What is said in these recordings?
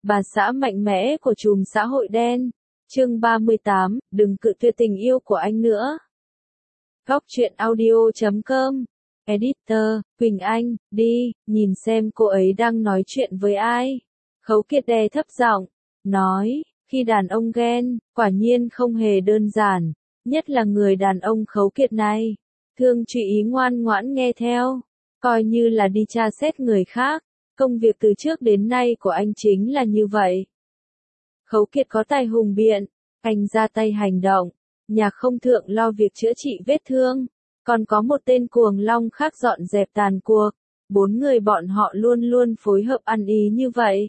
Bà xã mạnh mẽ của chùm xã hội đen. Chương 38, đừng cự tuyệt tình yêu của anh nữa. Góc truyện audio.com. Editor, Quỳnh Anh, đi, nhìn xem cô ấy đang nói chuyện với ai. Khấu Kiệt đè thấp giọng, nói, khi đàn ông ghen, quả nhiên không hề đơn giản, nhất là người đàn ông Khấu Kiệt này. Thương Trụy Ý ngoan ngoãn nghe theo, coi như là đi tra xét người khác. Công việc từ trước đến nay của anh chính là như vậy. Khấu Kiệt có tài hùng biện, anh ra tay hành động, nhà không thượng lo việc chữa trị vết thương, còn có một tên cuồng long khác dọn dẹp tàn cuộc, 4 người bọn họ luôn luôn phối hợp ăn ý như vậy.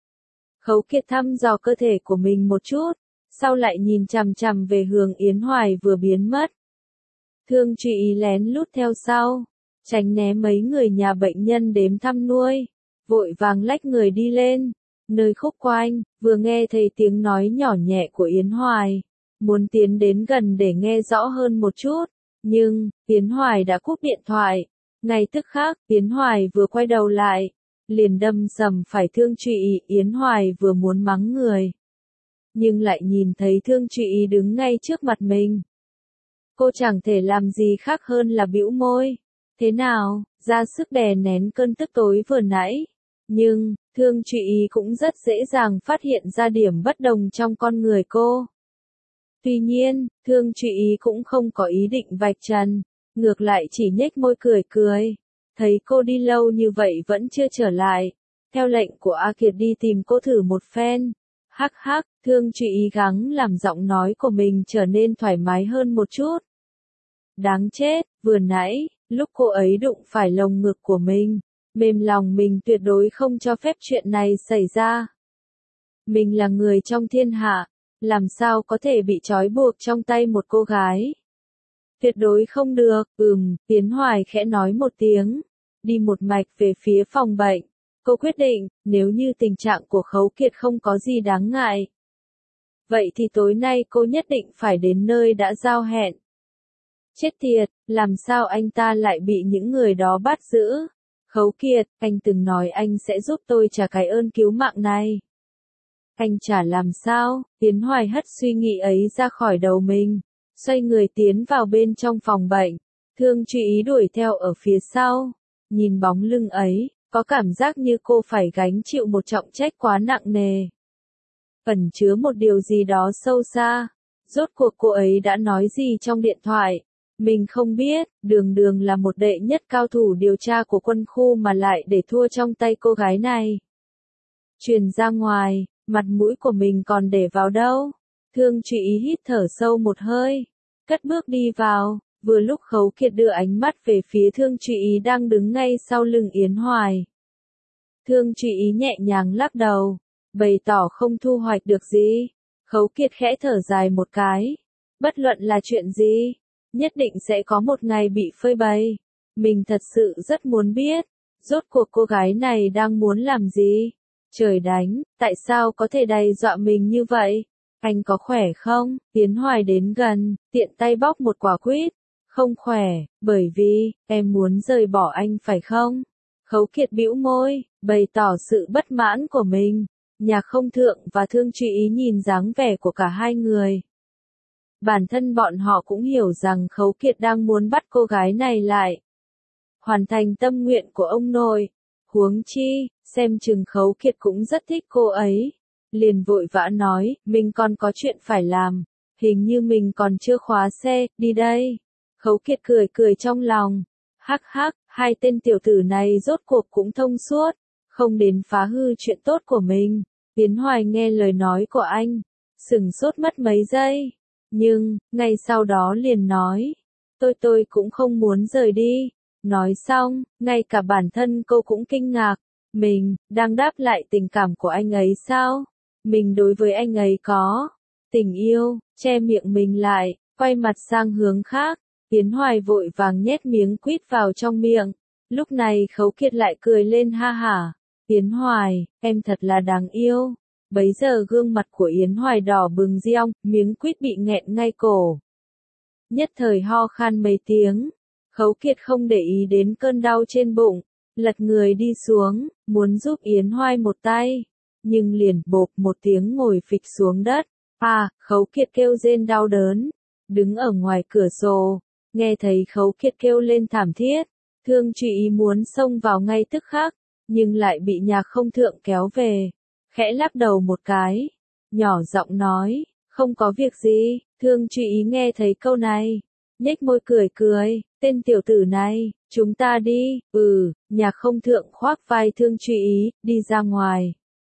Khấu Kiệt thăm dò cơ thể của mình một chút, sau lại nhìn chằm chằm về hướng Yến Hoài vừa biến mất. Thương Trụy Ý lén lút theo sau, tránh né mấy người nhà bệnh nhân đếm thăm nuôi, vội vàng lách người đi lên. Nơi khúc quanh, vừa nghe thấy tiếng nói nhỏ nhẹ của Yến Hoài, muốn tiến đến gần để nghe rõ hơn một chút, nhưng, Yến Hoài đã cúp điện thoại. Ngay tức khắc, Yến Hoài vừa quay đầu lại, liền đâm sầm phải Thương Trụy Ý. Yến Hoài vừa muốn mắng người, nhưng lại nhìn thấy Thương Trụy Ý đứng ngay trước mặt mình. Cô chẳng thể làm gì khác hơn là bĩu môi. Thế nào, ra sức đè nén cơn tức tối vừa nãy. Nhưng, Thương Trụy Ý cũng rất dễ dàng phát hiện ra điểm bất đồng trong con người cô. Tuy nhiên, Thương Trụy Ý cũng không có ý định vạch trần, ngược lại chỉ nhếch môi cười cười. Thấy cô đi lâu như vậy vẫn chưa trở lại, theo lệnh của A Kiệt đi tìm cô thử một phen. Hắc hắc, Thương Trụy Ý gắng làm giọng nói của mình trở nên thoải mái hơn một chút. Đáng chết, vừa nãy, lúc cô ấy đụng phải lồng ngực của mình, mềm lòng mình tuyệt đối không cho phép chuyện này xảy ra. Mình là người trong thiên hạ, làm sao có thể bị trói buộc trong tay một cô gái. Tuyệt đối không được. Yến Hoài khẽ nói một tiếng, đi một mạch về phía phòng bệnh. Cô quyết định, nếu như tình trạng của Khấu Kiệt không có gì đáng ngại, vậy thì tối nay cô nhất định phải đến nơi đã giao hẹn. Chết tiệt, làm sao anh ta lại bị những người đó bắt giữ? Khấu Kiệt, anh từng nói anh sẽ giúp tôi trả cái ơn cứu mạng này. Anh trả làm sao? Yến Hoài hất suy nghĩ ấy ra khỏi đầu mình, xoay người tiến vào bên trong phòng bệnh. Thương Trụy Ý đuổi theo ở phía sau, nhìn bóng lưng ấy, có cảm giác như cô phải gánh chịu một trọng trách quá nặng nề. Ẩn chứa một điều gì đó sâu xa. Rốt cuộc cô ấy đã nói gì trong điện thoại? Mình không biết, đường là một đệ nhất cao thủ điều tra của quân khu mà lại để thua trong tay cô gái này. Truyền ra ngoài, mặt mũi của mình còn để vào đâu? Thương Trụy Ý hít thở sâu một hơi, cất bước đi vào, vừa lúc Khấu Kiệt đưa ánh mắt về phía Thương Trụy Ý đang đứng ngay sau lưng Yến Hoài. Thương Trụy Ý nhẹ nhàng lắc đầu, bày tỏ không thu hoạch được gì. Khấu Kiệt khẽ thở dài một cái, bất luận là chuyện gì, nhất định sẽ có một ngày bị phơi bày. Mình thật sự rất muốn biết, rốt cuộc cô gái này đang muốn làm gì? Trời đánh, tại sao có thể đầy dọa mình như vậy? Anh có khỏe không? Yến Hoài đến gần, tiện tay bóc một quả quýt. Không khỏe, bởi vì, em muốn rời bỏ anh phải không? Khấu Kiệt bĩu môi, bày tỏ sự bất mãn của mình. Nhà không thượng và Thương Trụy Ý nhìn dáng vẻ của cả hai người. Bản thân bọn họ cũng hiểu rằng Khấu Kiệt đang muốn bắt cô gái này lại, hoàn thành tâm nguyện của ông nội. Huống chi, xem chừng Khấu Kiệt cũng rất thích cô ấy. Liền vội vã nói, mình còn có chuyện phải làm. Hình như mình còn chưa khóa xe, đi đây. Khấu Kiệt cười cười trong lòng. Hắc hắc, hai tên tiểu tử này rốt cuộc cũng thông suốt, không đến phá hư chuyện tốt của mình. Yến Hoài nghe lời nói của anh, sửng sốt mất mấy giây. Nhưng, ngay sau đó liền nói, tôi cũng không muốn rời đi. Nói xong, ngay cả bản thân cô cũng kinh ngạc. Mình, đang đáp lại tình cảm của anh ấy sao? Mình đối với anh ấy có tình yêu. Che miệng mình lại, quay mặt sang hướng khác. Yến Hoài vội vàng nhét miếng quýt vào trong miệng. Lúc này Khấu Kiệt lại cười lên ha hả. Yến Hoài, em thật là đáng yêu. Bấy giờ gương mặt của Yến Hoài đỏ bừng riong, miếng quýt bị nghẹn ngay cổ. Nhất thời ho khan mấy tiếng. Khấu Kiệt không để ý đến cơn đau trên bụng, lật người đi xuống, muốn giúp Yến Hoài một tay. nhưng liền bộp một tiếng ngồi phịch xuống đất. Khấu Kiệt kêu rên đau đớn, đứng ở ngoài cửa sổ, nghe thấy Khấu Kiệt kêu lên thảm thiết, Thương Trụy Ý muốn xông vào ngay tức khắc, nhưng lại bị Nhạc Không Thượng kéo về, khẽ lắc đầu một cái, nhỏ giọng nói, không có việc gì. Thương Trụy Ý nghe thấy câu này, nhếch môi cười cười, tên tiểu tử này, chúng ta đi. Nhạc Không Thượng khoác vai Thương Trụy Ý, đi ra ngoài.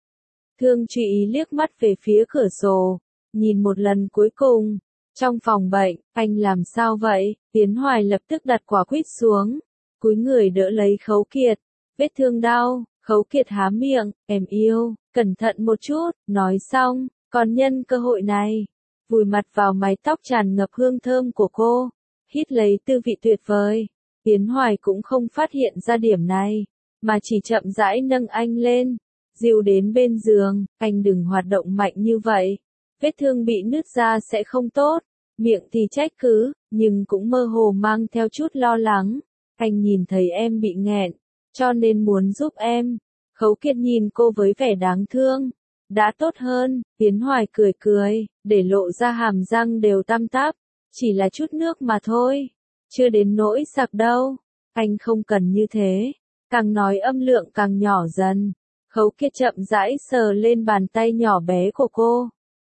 Thương Trụy Ý liếc mắt về phía cửa sổ, nhìn một lần cuối cùng. Trong phòng bệnh, anh làm sao vậy? Tiến Hoài lập tức đặt quả quýt xuống, cúi người đỡ lấy Khấu Kiệt, vết thương đau. Khấu Kiệt há miệng, em yêu, cẩn thận một chút, nói xong, còn nhân cơ hội này, vùi mặt vào mái tóc tràn ngập hương thơm của cô, hít lấy tư vị tuyệt vời. Tiến Hoài cũng không phát hiện ra điểm này, mà chỉ chậm rãi nâng anh lên, dìu đến bên giường, anh đừng hoạt động mạnh như vậy, vết thương bị nứt ra sẽ không tốt. Miệng thì trách cứ, nhưng cũng mơ hồ mang theo chút lo lắng. Anh nhìn thấy em bị nghẹn, cho nên muốn giúp em. Khấu Kiệt nhìn cô với vẻ đáng thương. Đã tốt hơn. Tiến Hoài cười cười, để lộ ra hàm răng đều tăm tắp. Chỉ là chút nước mà thôi, chưa đến nỗi sặc đâu. Anh không cần như thế. Càng nói âm lượng càng nhỏ dần. Khấu Kiệt chậm rãi sờ lên bàn tay nhỏ bé của cô,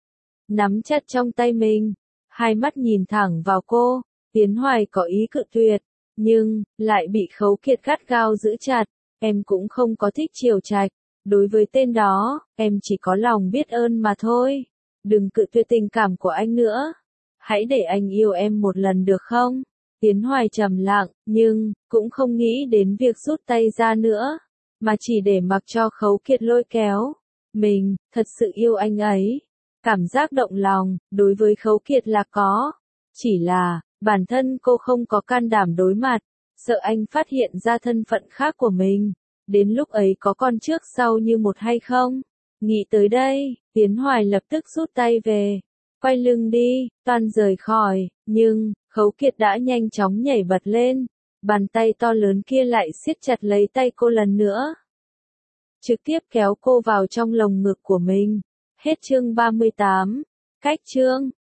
nắm chặt trong tay mình, hai mắt nhìn thẳng vào cô. Tiến Hoài có ý cự tuyệt, nhưng lại bị Khấu Kiệt gắt gao giữ chặt. Em cũng không có thích chiều trạch, đối với tên đó, em chỉ có lòng biết ơn mà thôi. Đừng cự tuyệt tình cảm của anh nữa. Hãy để anh yêu em một lần được không? Tiến Hoài trầm lặng, nhưng cũng không nghĩ đến việc rút tay ra nữa, mà chỉ để mặc cho Khấu Kiệt lôi kéo. Mình thật sự yêu anh ấy. Cảm giác động lòng đối với Khấu Kiệt là có, chỉ là bản thân cô không có can đảm đối mặt, sợ anh phát hiện ra thân phận khác của mình. Đến lúc ấy có con trước sau như một hay không? Nghĩ tới đây, Tiến Hoài lập tức rút tay về, quay lưng đi, toan rời khỏi, nhưng Khấu Kiệt đã nhanh chóng nhảy bật lên, bàn tay to lớn kia lại siết chặt lấy tay cô lần nữa, trực tiếp kéo cô vào trong lồng ngực của mình. Hết chương 38. Cách chương